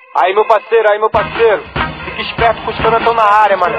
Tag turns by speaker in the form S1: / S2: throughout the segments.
S1: Aí meu parceiro, fica esperto que os caras tão na área, mano.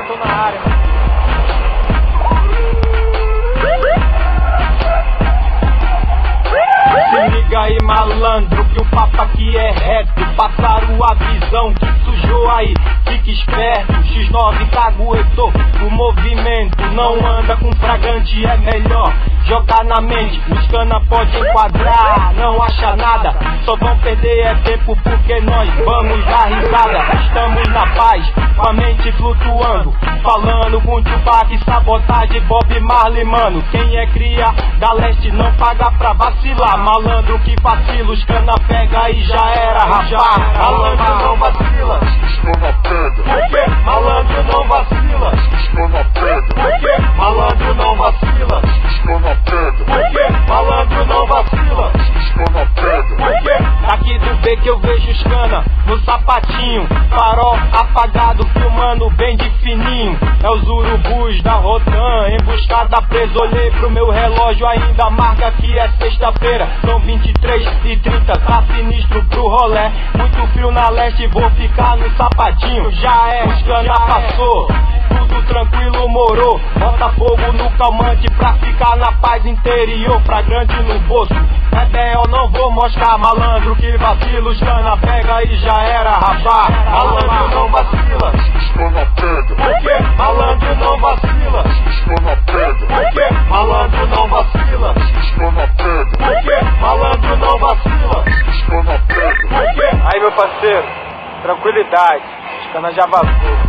S1: Se liga aí, malandro, que o papo aqui é reto. Passaram a visão que sujou aí, fica esperto. X9 caguetou o movimento, não anda com fragante, é melhor jogar na mente. Os cana pode enquadrar, não acha nada, só vão perder é tempo porque nós vamos dar risada. Estamos na paz, com a mente flutuando, falando com Tupac, sabotagem, Bob Marley, mano. Quem é cria da leste não paga pra vacilar. Malandro que vacila, os cana pega e já era, rapaz. Malandro não vacila,
S2: Escana pega,
S1: por quê? Malandro não vacila,
S2: escana pega,
S1: por quê? Malandro não vacila,
S2: escana pega,
S1: por quê? Malandro não vacila,
S2: escana pega,
S1: por quê? Aqui do B que eu vejo os cana no sapatinho, farol apagado, filmando bem de fininho. É os urubus da Rotan, emboscada preso. Olhei pro meu relógio, ainda marca que é sexta-feira. São 23h30, tá sinistro pro rolé. Muito frio na leste, vou ficar no sapatinho. Já é, os cana passou, tudo tranquilo, morou. Bota fogo no calmante pra ficar na paz interior. Fragrante no bolso, é B.O. não vou mostrar. Malandro que vacila, os cana pega e já era, rapaz. Malandro não vacila,
S2: escana pega,
S1: por quê? Malandro não vacila,
S2: escana pega,
S1: por quê? Malandro não vacila,
S2: escana pega,
S1: por quê? Malandro não vacila,
S2: escana pega.
S1: por quê? Aí meu parceiro, tranquilidade, os cana já vazou.